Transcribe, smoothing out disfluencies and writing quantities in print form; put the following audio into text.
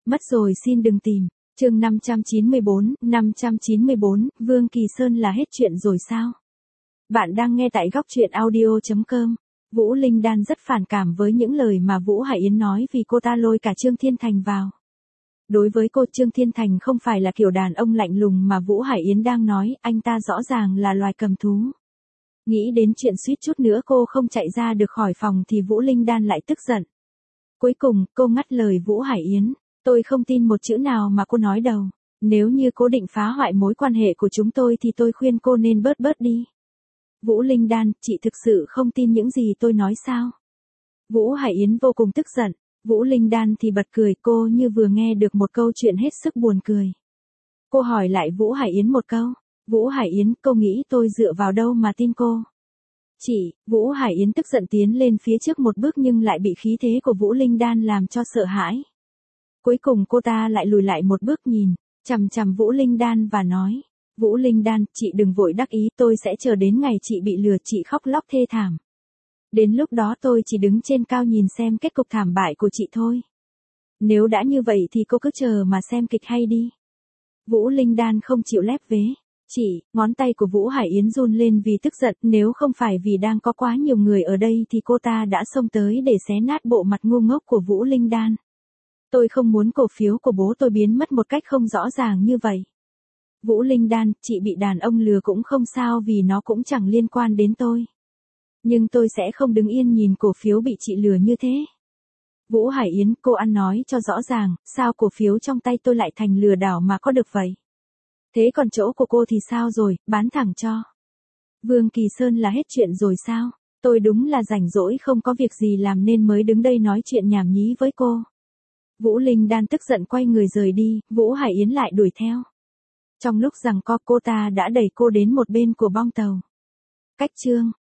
Mất rồi xin đừng tìm. Chương 594, Vương Kỳ Sơn là hết chuyện rồi sao? Bạn đang nghe tại góc truyện audio.com. Vũ Linh Đan rất phản cảm với những lời mà Vũ Hải Yến nói vì cô ta lôi cả Trương Thiên Thành vào. Đối với cô, Trương Thiên Thành không phải là kiểu đàn ông lạnh lùng mà Vũ Hải Yến đang nói, anh ta rõ ràng là loài cầm thú. Nghĩ đến chuyện suýt chút nữa cô không chạy ra được khỏi phòng thì Vũ Linh Đan lại tức giận. Cuối cùng, cô ngắt lời Vũ Hải Yến. Tôi không tin một chữ nào mà cô nói đâu. Nếu như cô định phá hoại mối quan hệ của chúng tôi thì tôi khuyên cô nên bớt đi. Vũ Linh Đan, chị thực sự không tin những gì tôi nói sao? Vũ Hải Yến vô cùng tức giận. Vũ Linh Đan thì bật cười, cô như vừa nghe được một câu chuyện hết sức buồn cười. Cô hỏi lại Vũ Hải Yến một câu. Vũ Hải Yến, cô nghĩ tôi dựa vào đâu mà tin cô? Chị, Vũ Hải Yến tức giận tiến lên phía trước một bước nhưng lại bị khí thế của Vũ Linh Đan làm cho sợ hãi. Cuối cùng cô ta lại lùi lại một bước nhìn, chằm chằm Vũ Linh Đan và nói. Vũ Linh Đan, chị đừng vội đắc ý, tôi sẽ chờ đến ngày chị bị lừa, chị khóc lóc thê thảm. Đến lúc đó tôi chỉ đứng trên cao nhìn xem kết cục thảm bại của chị thôi. Nếu đã như vậy thì cô cứ chờ mà xem kịch hay đi. Vũ Linh Đan không chịu lép vế. Chị, ngón tay của Vũ Hải Yến run lên vì tức giận, nếu không phải vì đang có quá nhiều người ở đây thì cô ta đã xông tới để xé nát bộ mặt ngu ngốc của Vũ Linh Đan. Tôi không muốn cổ phiếu của bố tôi biến mất một cách không rõ ràng như vậy. Vũ Linh Đan, chị bị đàn ông lừa cũng không sao vì nó cũng chẳng liên quan đến tôi. Nhưng tôi sẽ không đứng yên nhìn cổ phiếu bị chị lừa như thế. Vũ Hải Yến, cô ăn nói cho rõ ràng, sao cổ phiếu trong tay tôi lại thành lừa đảo mà có được vậy? Thế còn chỗ của cô thì sao rồi, bán thẳng cho. Vương Kỳ Sơn là hết chuyện rồi sao? Tôi đúng là rảnh rỗi không có việc gì làm nên mới đứng đây nói chuyện nhảm nhí với cô. Vũ Linh Đan tức giận quay người rời đi, Vũ Hải Yến lại đuổi theo. Trong lúc giằng co cô ta đã đẩy cô đến một bên của bong tàu. Cách chương